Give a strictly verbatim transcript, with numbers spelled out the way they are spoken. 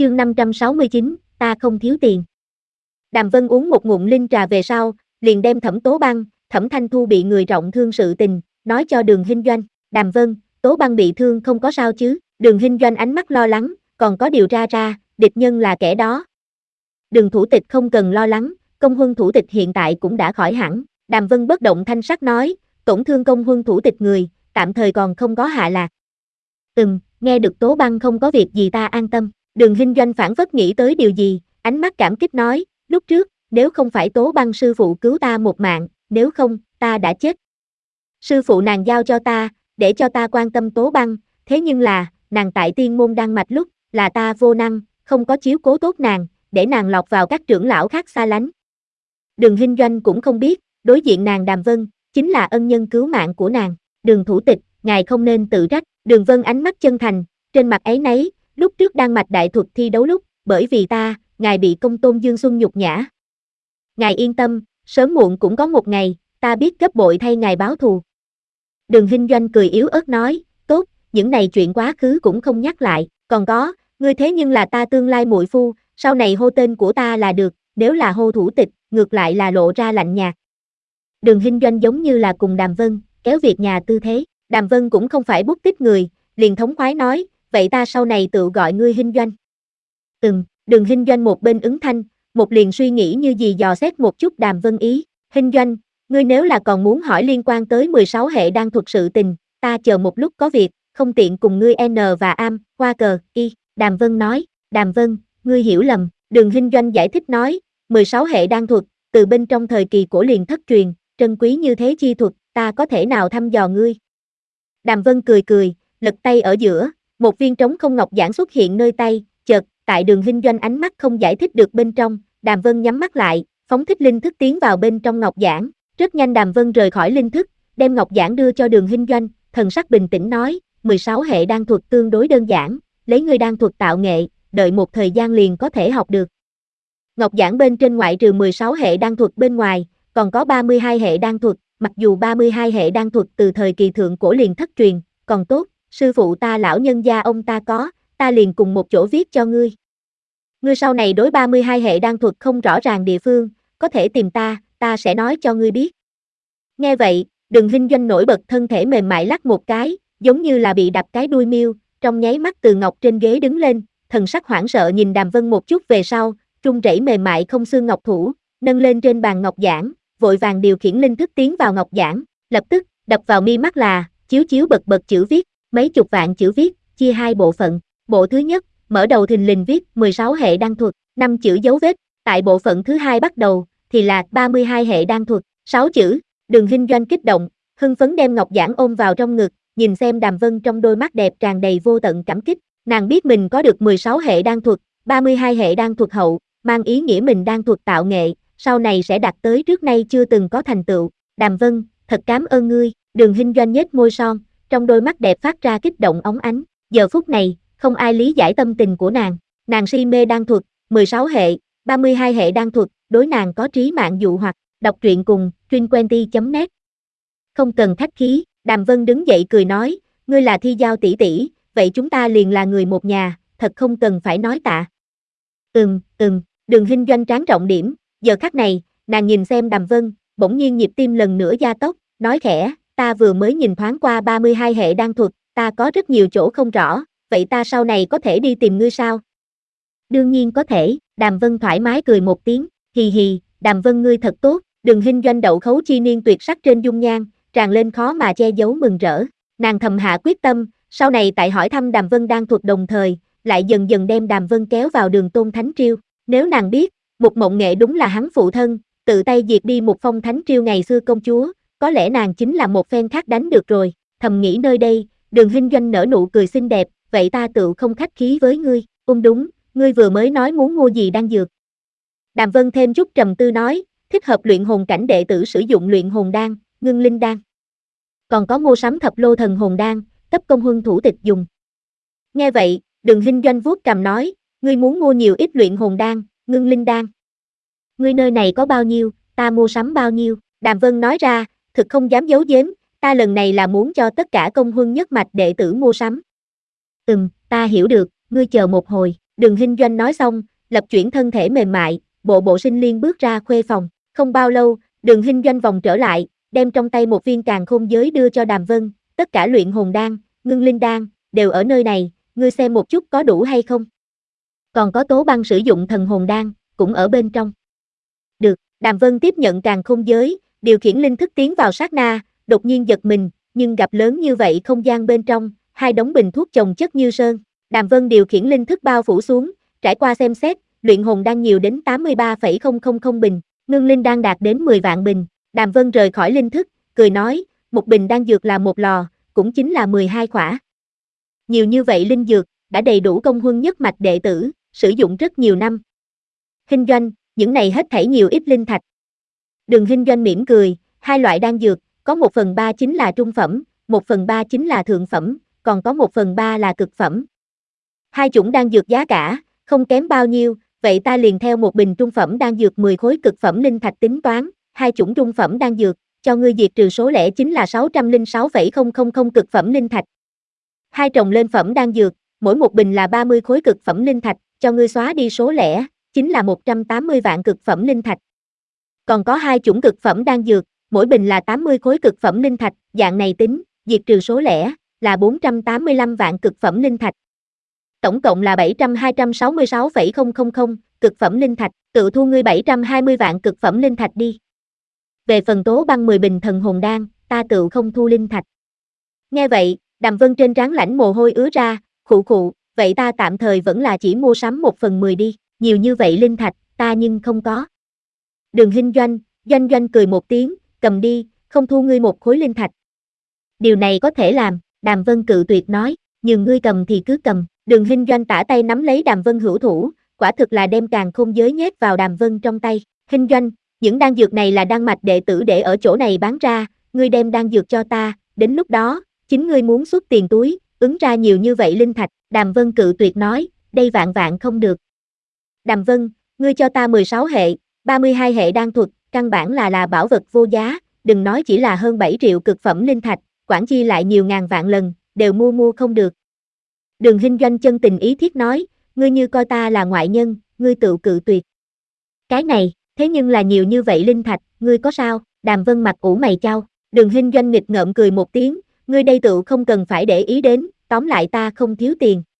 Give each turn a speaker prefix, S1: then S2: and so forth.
S1: Chương năm trăm sáu mươi chín, ta không thiếu tiền. Đàm Vân uống một ngụm linh trà về sau, liền đem Thẩm Tố Băng, Thẩm Thanh Thu bị người trọng thương sự tình, nói cho Đường Hinh Doanh. Đàm Vân, Tố Băng bị thương không có sao chứ? Đường Hinh Doanh ánh mắt lo lắng, còn có điều tra ra, địch nhân là kẻ đó. Đường thủ tịch không cần lo lắng, công huân thủ tịch hiện tại cũng đã khỏi hẳn. Đàm Vân bất động thanh sắc nói, tổn thương công huân thủ tịch người, tạm thời còn không có hạ lạc. Ừm, nghe được Tố Băng không có việc gì ta an tâm. Đường Hinh Doanh phản phất nghĩ tới điều gì, ánh mắt cảm kích nói, lúc trước, nếu không phải Tố Băng sư phụ cứu ta một mạng, nếu không, ta đã chết. Sư phụ nàng giao cho ta, để cho ta quan tâm Tố Băng, thế nhưng là, nàng tại tiên môn đăng mạch lúc, là ta vô năng, không có chiếu cố tốt nàng, để nàng lọt vào các trưởng lão khác xa lánh. Đường Hinh Doanh cũng không biết, đối diện nàng Đàm Vân, chính là ân nhân cứu mạng của nàng. Đường thủ tịch, ngài không nên tự trách. Đường Vân ánh mắt chân thành, trên mặt ấy nấy, lúc trước đan mạch đại thuật thi đấu lúc, bởi vì ta, ngài bị công tôn Dương Xuân nhục nhã. Ngài yên tâm, sớm muộn cũng có một ngày, ta biết gấp bội thay ngài báo thù. Đường Hinh Doanh cười yếu ớt nói, tốt, những này chuyện quá khứ cũng không nhắc lại, còn có, ngươi thế nhưng là ta tương lai muội phu, sau này hô tên của ta là được, nếu là hô thủ tịch, ngược lại là lộ ra lạnh nhạt. Đường Hinh Doanh giống như là cùng Đàm Vân, kéo việc nhà tư thế, Đàm Vân cũng không phải bút tích người, liền thống khoái nói, vậy ta sau này tự gọi ngươi Hinh Doanh. Ừm, Đường Hinh Doanh một bên ứng thanh, một liền suy nghĩ như gì dò xét một chút Đàm Vân ý, Hinh Doanh, ngươi nếu là còn muốn hỏi liên quan tới mười sáu hệ đan thuật sự tình, ta chờ một lúc có việc, không tiện cùng ngươi N và am, qua cờ, y, Đàm Vân nói, Đàm Vân, ngươi hiểu lầm, Đường Hinh Doanh giải thích nói, mười sáu hệ đan thuật, từ bên trong thời kỳ cổ liền thất truyền, trân quý như thế chi thuật, ta có thể nào thăm dò ngươi. Đàm Vân cười cười, lật tay ở giữa, một viên trống không ngọc giản xuất hiện nơi tay, chợt, tại Đường Hinh Doanh ánh mắt không giải thích được bên trong, Đàm Vân nhắm mắt lại, phóng thích linh thức tiến vào bên trong ngọc giản, rất nhanh Đàm Vân rời khỏi linh thức, đem ngọc giản đưa cho Đường Hinh Doanh, thần sắc bình tĩnh nói, mười sáu hệ đan thuật tương đối đơn giản, lấy ngươi đan thuật tạo nghệ, đợi một thời gian liền có thể học được. Ngọc giản bên trên ngoại trừ mười sáu hệ đan thuật bên ngoài, còn có ba mươi hai hệ đan thuật, mặc dù ba mươi hai hệ đan thuật từ thời kỳ thượng cổ liền thất truyền, còn tốt, sư phụ ta lão nhân gia ông ta có, ta liền cùng một chỗ viết cho ngươi. Ngươi sau này đối ba mươi hai hệ đan thuật không rõ ràng địa phương, có thể tìm ta, ta sẽ nói cho ngươi biết. Nghe vậy, Đường Hinh Doanh nổi bật thân thể mềm mại lắc một cái, giống như là bị đập cái đuôi miêu, trong nháy mắt từ ngọc trên ghế đứng lên, thần sắc hoảng sợ nhìn Đàm Vân một chút về sau, run rẩy mềm mại không xương ngọc thủ, nâng lên trên bàn ngọc giản, vội vàng điều khiển linh thức tiến vào ngọc giản, lập tức, đập vào mi mắt là, chiếu chiếu bật bật chữ viết, mấy chục vạn chữ viết, chia hai bộ phận, bộ thứ nhất, mở đầu thình lình viết mười sáu hệ đan thuật, năm chữ dấu vết, tại bộ phận thứ hai bắt đầu, thì là ba mươi hai hệ đan thuật, sáu chữ, Đường Hinh Doanh kích động, hưng phấn đem ngọc giản ôm vào trong ngực, nhìn xem Đàm Vân trong đôi mắt đẹp tràn đầy vô tận cảm kích, nàng biết mình có được mười sáu hệ đan thuật, ba mươi hai hệ đan thuật hậu, mang ý nghĩa mình đan thuật tạo nghệ, sau này sẽ đạt tới trước nay chưa từng có thành tựu, Đàm Vân, thật cảm ơn ngươi, Đường Hinh Doanh nhếch môi son, trong đôi mắt đẹp phát ra kích động óng ánh, giờ phút này, không ai lý giải tâm tình của nàng, nàng si mê đan thuật, mười sáu hệ, ba mươi hai hệ đan thuật, đối nàng có trí mạng dụ hoặc, đọc truyện cùng, truyện chấm net. Không cần khách khí, Đàm Vân đứng dậy cười nói, ngươi là Thi Giao tỷ tỷ, vậy chúng ta liền là người một nhà, thật không cần phải nói tạ. Ừm, ừm, Đường Hinh Doanh tráng trọng điểm, giờ khắc này, nàng nhìn xem Đàm Vân, bỗng nhiên nhịp tim lần nữa gia tốc, nói khẽ, ta vừa mới nhìn thoáng qua ba mươi hai hệ đan thuật, ta có rất nhiều chỗ không rõ, vậy ta sau này có thể đi tìm ngươi sao? Đương nhiên có thể, Đàm Vân thoải mái cười một tiếng, hì hì, Đàm Vân ngươi thật tốt, Đường Hinh Doanh đậu khấu chi niên tuyệt sắc trên dung nhan, tràn lên khó mà che giấu mừng rỡ, nàng thầm hạ quyết tâm, sau này tại hỏi thăm Đàm Vân đan thuật đồng thời, lại dần dần đem Đàm Vân kéo vào Đường Tôn Thánh Triêu, nếu nàng biết, Mục Mộng Nghệ đúng là hắn phụ thân, tự tay diệt đi một phong Thánh Triêu ngày xưa công chúa, có lẽ nàng chính là một phen khác đánh được rồi, thầm nghĩ nơi đây, Đường Hinh Doanh nở nụ cười xinh đẹp, vậy ta tự không khách khí với ngươi, ung đúng, ngươi vừa mới nói muốn mua gì đan dược. Đàm Vân thêm chút trầm tư nói, thích hợp luyện hồn cảnh đệ tử sử dụng luyện hồn đan, ngưng linh đan. Còn có mua sắm thập lô thần hồn đan, cấp công huân thủ tịch dùng. Nghe vậy, Đường Hinh Doanh vuốt cằm nói, ngươi muốn mua nhiều ít luyện hồn đan, ngưng linh đan. Ngươi nơi này có bao nhiêu, ta mua sắm bao nhiêu, Đàm Vân nói ra, thực không dám giấu giếm, ta lần này là muốn cho tất cả công huân nhất mạch đệ tử mua sắm. Ừm, ta hiểu được, ngươi chờ một hồi, Đường Hinh Doanh nói xong, lập chuyển thân thể mềm mại, bộ bộ sinh liên bước ra khuê phòng. Không bao lâu, Đường Hinh Doanh vòng trở lại, đem trong tay một viên càn khôn giới đưa cho Đàm Vân, tất cả luyện hồn đan, ngưng linh đan, đều ở nơi này, ngươi xem một chút có đủ hay không. Còn có Tố Băng sử dụng thần hồn đan, cũng ở bên trong. Được, Đàm Vân tiếp nhận càn khôn giới, điều khiển linh thức tiến vào sát na, đột nhiên giật mình, nhưng gặp lớn như vậy không gian bên trong, hai đống bình thuốc chồng chất như sơn. Đàm Vân điều khiển linh thức bao phủ xuống, trải qua xem xét, luyện hồn đan nhiều đến tám mươi ba phẩy không không không bình, ngưng linh đan đạt đến mười vạn bình. Đàm Vân rời khỏi linh thức, cười nói, một bình đan dược là một lò, cũng chính là mười hai khỏa. Nhiều như vậy linh dược, đã đầy đủ công huân nhất mạch đệ tử, sử dụng rất nhiều năm. Hinh Doanh, những này hết thảy nhiều ít linh thạch. Đường Hinh Doanh mỉm cười, hai loại đan dược, có một phần ba chính là trung phẩm, một phần ba chính là thượng phẩm, còn có một phần ba là cực phẩm. Hai chủng đan dược giá cả, không kém bao nhiêu, vậy ta liền theo một bình trung phẩm đan dược mười khối cực phẩm linh thạch tính toán, hai chủng trung phẩm đan dược, cho ngươi diệt trừ số lẻ chính là sáu trăm lẻ sáu phẩy không không không cực phẩm linh thạch. Hai trồng lên phẩm đan dược, mỗi một bình là ba mươi khối cực phẩm linh thạch, cho ngươi xóa đi số lẻ, chính là một trăm tám mươi vạn cực phẩm linh thạch. Còn có hai chủng cực phẩm đan dược, mỗi bình là tám mươi khối cực phẩm linh thạch, dạng này tính, diệt trừ số lẻ, là bốn trăm tám mươi lăm vạn cực phẩm linh thạch. Tổng cộng là bảy trăm hai trăm sáu mươi sáu phẩy không không không cực phẩm linh thạch, tự thu ngươi bảy trăm hai mươi vạn cực phẩm linh thạch đi. Về phần Tố Băng mười bình thần hồn đan, ta tự không thu linh thạch. Nghe vậy, Đàm Vân trên trán lãnh mồ hôi ứa ra, khụ khụ, vậy ta tạm thời vẫn là chỉ mua sắm một phần mười đi, nhiều như vậy linh thạch, ta nhưng không có. Đường Hinh Doanh, Doanh Doanh cười một tiếng, cầm đi, không thu ngươi một khối linh thạch. Điều này có thể làm, Đàm Vân cự tuyệt nói, nhưng ngươi cầm thì cứ cầm. Đường Hinh Doanh tả tay nắm lấy Đàm Vân hữu thủ, quả thực là đem càn khôn giới nhét vào Đàm Vân trong tay. Hinh Doanh, những đan dược này là đan mạch đệ tử để ở chỗ này bán ra, ngươi đem đan dược cho ta, đến lúc đó, chính ngươi muốn xuất tiền túi, ứng ra nhiều như vậy linh thạch. Đàm Vân cự tuyệt nói, đây vạn vạn không được. Đàm Vân, ngươi cho ta mười sáu hệ, ba mươi hai hệ đan thuật, căn bản là là bảo vật vô giá, đừng nói chỉ là hơn bảy triệu cực phẩm linh thạch, quản chi lại nhiều ngàn vạn lần, đều mua mua không được. Đường Hinh Doanh chân tình ý thiết nói, ngươi như coi ta là ngoại nhân, ngươi tự cự tuyệt. Cái này, thế nhưng là nhiều như vậy linh thạch, ngươi có sao? Đàm Vân mặt ủ mày chau. Đường Hinh Doanh nghịch ngợm cười một tiếng, ngươi đây tự không cần phải để ý đến, tóm lại ta không thiếu tiền,